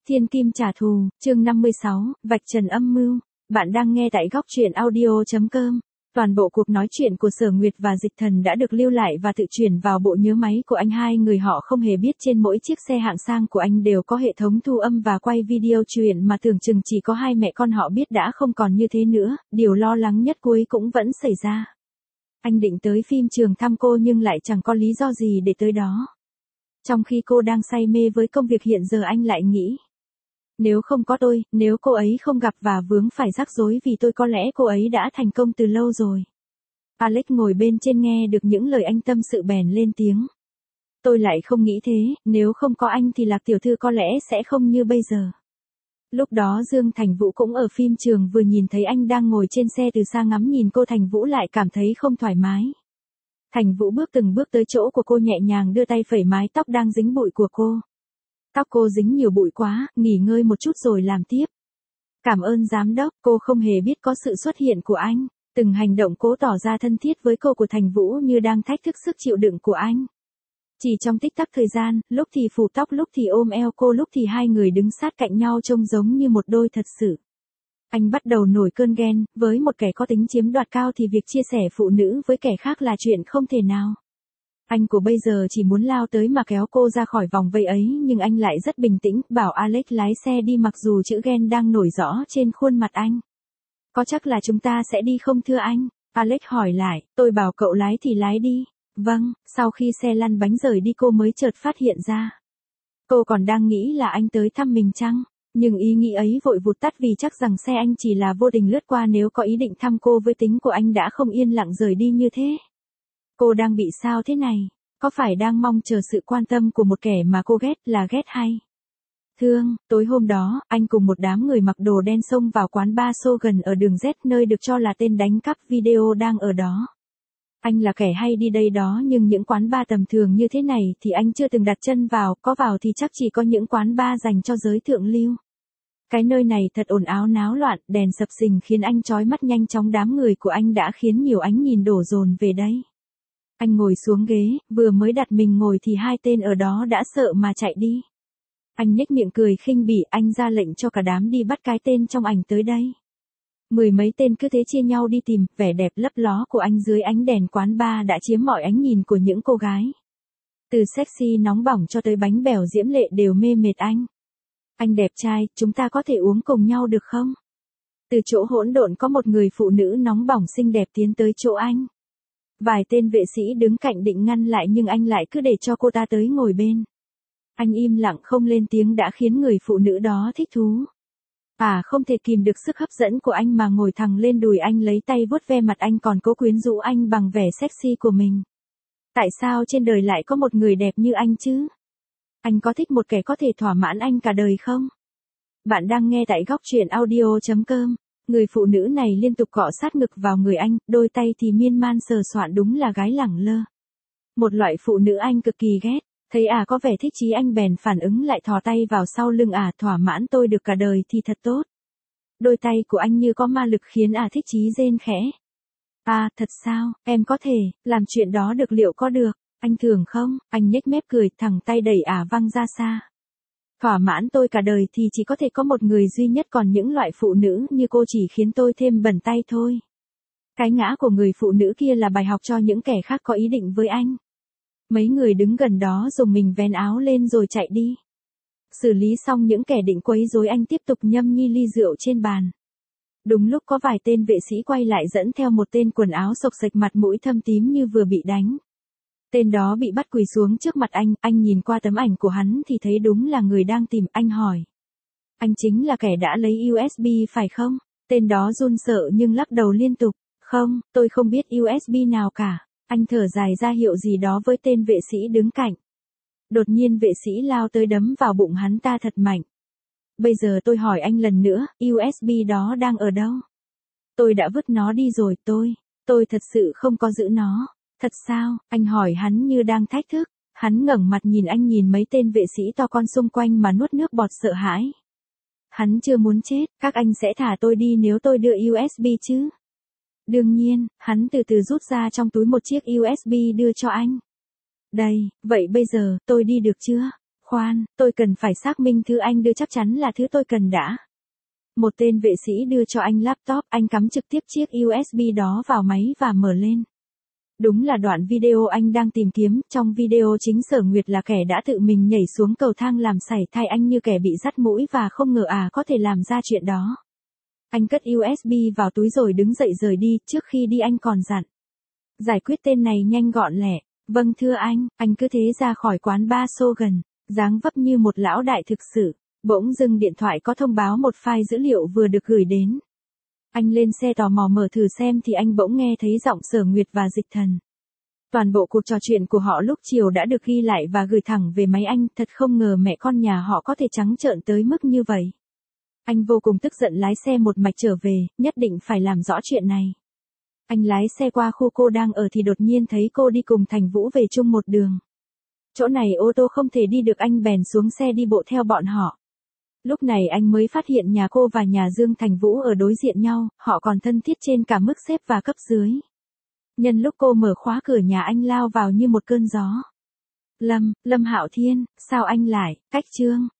Thiên Kim trả thù, chương 56, vạch trần âm mưu. Bạn đang nghe tại góc truyện audio.com. Toàn bộ cuộc nói chuyện của Sở Nguyệt và Dịch Thần đã được lưu lại và tự chuyển vào bộ nhớ máy của anh. Hai người họ không hề biết trên mỗi chiếc xe hạng sang của anh đều có hệ thống thu âm và quay video chuyện mà tưởng chừng chỉ có hai mẹ con họ biết đã không còn như thế nữa. Điều lo lắng nhất cuối cũng vẫn xảy ra. Anh định tới phim trường thăm cô nhưng lại chẳng có lý do gì để tới đó. Trong khi cô đang say mê với công việc hiện giờ anh lại nghĩ. Nếu không có tôi, nếu cô ấy không gặp và vướng phải rắc rối vì tôi có lẽ cô ấy đã thành công từ lâu rồi. Alex ngồi bên trên nghe được những lời anh tâm sự bèn lên tiếng. Tôi lại không nghĩ thế, nếu không có anh thì Lạc tiểu thư có lẽ sẽ không như bây giờ. Lúc đó Dương Thành Vũ cũng ở phim trường vừa nhìn thấy anh đang ngồi trên xe từ xa ngắm nhìn cô Thành Vũ lại cảm thấy không thoải mái. Thành Vũ từng bước tới chỗ của cô nhẹ nhàng đưa tay phẩy mái tóc đang dính bụi của cô. Tóc cô dính nhiều bụi quá, nghỉ ngơi một chút rồi làm tiếp. Cảm ơn giám đốc, cô không hề biết có sự xuất hiện của anh. Từng hành động cố tỏ ra thân thiết với cô của Thành Vũ như đang thách thức sức chịu đựng của anh. Chỉ trong tích tắc thời gian, lúc thì phủ tóc lúc thì ôm eo cô lúc thì hai người đứng sát cạnh nhau trông giống như một đôi thật sự. Anh bắt đầu nổi cơn ghen, với một kẻ có tính chiếm đoạt cao thì việc chia sẻ phụ nữ với kẻ khác là chuyện không thể nào. Anh của bây giờ chỉ muốn lao tới mà kéo cô ra khỏi vòng vây ấy nhưng anh lại rất bình tĩnh, bảo Alex lái xe đi mặc dù chữ ghen đang nổi rõ trên khuôn mặt anh. Có chắc là chúng ta sẽ đi không thưa anh? Alex hỏi lại, tôi bảo cậu lái thì lái đi. Vâng, sau khi xe lăn bánh rời đi cô mới chợt phát hiện ra. Cô còn đang nghĩ là anh tới thăm mình chăng? Nhưng ý nghĩ ấy vội vụt tắt vì chắc rằng xe anh chỉ là vô tình lướt qua nếu có ý định thăm cô với tính của anh đã không yên lặng rời đi như thế. Cô đang bị sao thế này? Có phải đang mong chờ sự quan tâm của một kẻ mà cô ghét là ghét hay? Thương, tối hôm đó, anh cùng một đám người mặc đồ đen xông vào quán bar Shogun ở đường Z nơi được cho là tên đánh cắp video đang ở đó. Anh là kẻ hay đi đây đó nhưng những quán bar tầm thường như thế này thì anh chưa từng đặt chân vào, có vào thì chắc chỉ có những quán bar dành cho giới thượng lưu. Cái nơi này thật ồn ào náo loạn, đèn sập sình khiến anh chói mắt nhanh chóng đám người của anh đã khiến nhiều ánh nhìn đổ dồn về đây. Anh ngồi xuống ghế, vừa mới đặt mình ngồi thì hai tên ở đó đã sợ mà chạy đi. Anh nhếch miệng cười khinh bỉ, anh ra lệnh cho cả đám đi bắt cái tên trong ảnh tới đây. Mười mấy tên cứ thế chia nhau đi tìm, vẻ đẹp lấp ló của anh dưới ánh đèn quán bar đã chiếm mọi ánh nhìn của những cô gái. Từ sexy nóng bỏng cho tới bánh bèo diễm lệ đều mê mệt anh. Anh đẹp trai, chúng ta có thể uống cùng nhau được không? Từ chỗ hỗn độn có một người phụ nữ nóng bỏng xinh đẹp tiến tới chỗ anh. Vài tên vệ sĩ đứng cạnh định ngăn lại nhưng anh lại cứ để cho cô ta tới ngồi bên. Anh im lặng không lên tiếng đã khiến người phụ nữ đó thích thú. Không thể kìm được sức hấp dẫn của anh mà ngồi thẳng lên đùi anh lấy tay vuốt ve mặt anh còn cố quyến rũ anh bằng vẻ sexy của mình. Tại sao trên đời lại có một người đẹp như anh chứ? Anh có thích một kẻ có thể thỏa mãn anh cả đời không? Bạn đang nghe tại góc truyện audio.com. Người phụ nữ này liên tục cọ sát ngực vào người anh, đôi tay thì miên man sờ soạn đúng là gái lẳng lơ. Một loại phụ nữ anh cực kỳ ghét, thấy có vẻ thích chí anh bèn phản ứng lại thò tay vào sau lưng thỏa mãn tôi được cả đời thì thật tốt. Đôi tay của anh như có ma lực khiến thích chí rên khẽ. Thật sao, em có thể, làm chuyện đó được liệu có được, anh thường không? Anh nhếch mép cười thẳng tay đẩy văng ra xa. Thỏa mãn tôi cả đời thì chỉ có thể có một người duy nhất còn những loại phụ nữ như cô chỉ khiến tôi thêm bẩn tay thôi. Cái ngã của người phụ nữ kia là bài học cho những kẻ khác có ý định với anh. Mấy người đứng gần đó dùng mình vén áo lên rồi chạy đi. Xử lý xong những kẻ định quấy rối anh tiếp tục nhâm nhi ly rượu trên bàn. Đúng lúc có vài tên vệ sĩ quay lại dẫn theo một tên quần áo xộc xệch mặt mũi thâm tím như vừa bị đánh. Tên đó bị bắt quỳ xuống trước mặt anh nhìn qua tấm ảnh của hắn thì thấy đúng là người đang tìm, anh hỏi. Anh chính là kẻ đã lấy USB phải không? Tên đó run sợ nhưng lắc đầu liên tục. Không, tôi không biết USB nào cả. Anh thở dài ra hiệu gì đó với tên vệ sĩ đứng cạnh. Đột nhiên vệ sĩ lao tới đấm vào bụng hắn ta thật mạnh. Bây giờ tôi hỏi anh lần nữa, USB đó đang ở đâu? Tôi đã vứt nó đi rồi, tôi thật sự không có giữ nó. Thật sao? Anh hỏi hắn như đang thách thức. Hắn ngẩng mặt nhìn anh nhìn mấy tên vệ sĩ to con xung quanh mà nuốt nước bọt sợ hãi. Hắn chưa muốn chết, các anh sẽ thả tôi đi nếu tôi đưa USB chứ? Đương nhiên, hắn từ từ rút ra trong túi một chiếc USB đưa cho anh. Đây, vậy bây giờ, tôi đi được chưa? Khoan, tôi cần phải xác minh thứ anh đưa chắc chắn là thứ tôi cần đã. Một tên vệ sĩ đưa cho anh laptop, anh cắm trực tiếp chiếc USB đó vào máy và mở lên. Đúng là đoạn video anh đang tìm kiếm, trong video chính Sở Nguyệt là kẻ đã tự mình nhảy xuống cầu thang làm sảy thai anh như kẻ bị dắt mũi và không ngờ có thể làm ra chuyện đó. Anh cất USB vào túi rồi đứng dậy rời đi, trước khi đi anh còn dặn. Giải quyết tên này nhanh gọn lẹ. Vâng thưa anh cứ thế ra khỏi quán bar Shogun, dáng vấp như một lão đại thực sự. Bỗng dưng điện thoại có thông báo một file dữ liệu vừa được gửi đến. Anh lên xe tò mò mở thử xem thì anh bỗng nghe thấy giọng Sở Nguyệt và Dịch Thần. Toàn bộ cuộc trò chuyện của họ lúc chiều đã được ghi lại và gửi thẳng về máy anh, thật không ngờ mẹ con nhà họ có thể trắng trợn tới mức như vậy. Anh vô cùng tức giận lái xe một mạch trở về, nhất định phải làm rõ chuyện này. Anh lái xe qua khu cô đang ở thì đột nhiên thấy cô đi cùng Thành Vũ về chung một đường. Chỗ này ô tô không thể đi được, anh bèn xuống xe đi bộ theo bọn họ. Lúc này anh mới phát hiện nhà cô và nhà Dương Thành Vũ ở đối diện nhau, họ còn thân thiết trên cả mức xếp và cấp dưới. Nhân lúc cô mở khóa cửa nhà anh lao vào như một cơn gió. Lâm Hạo Thiên, sao anh lại, cách Trương?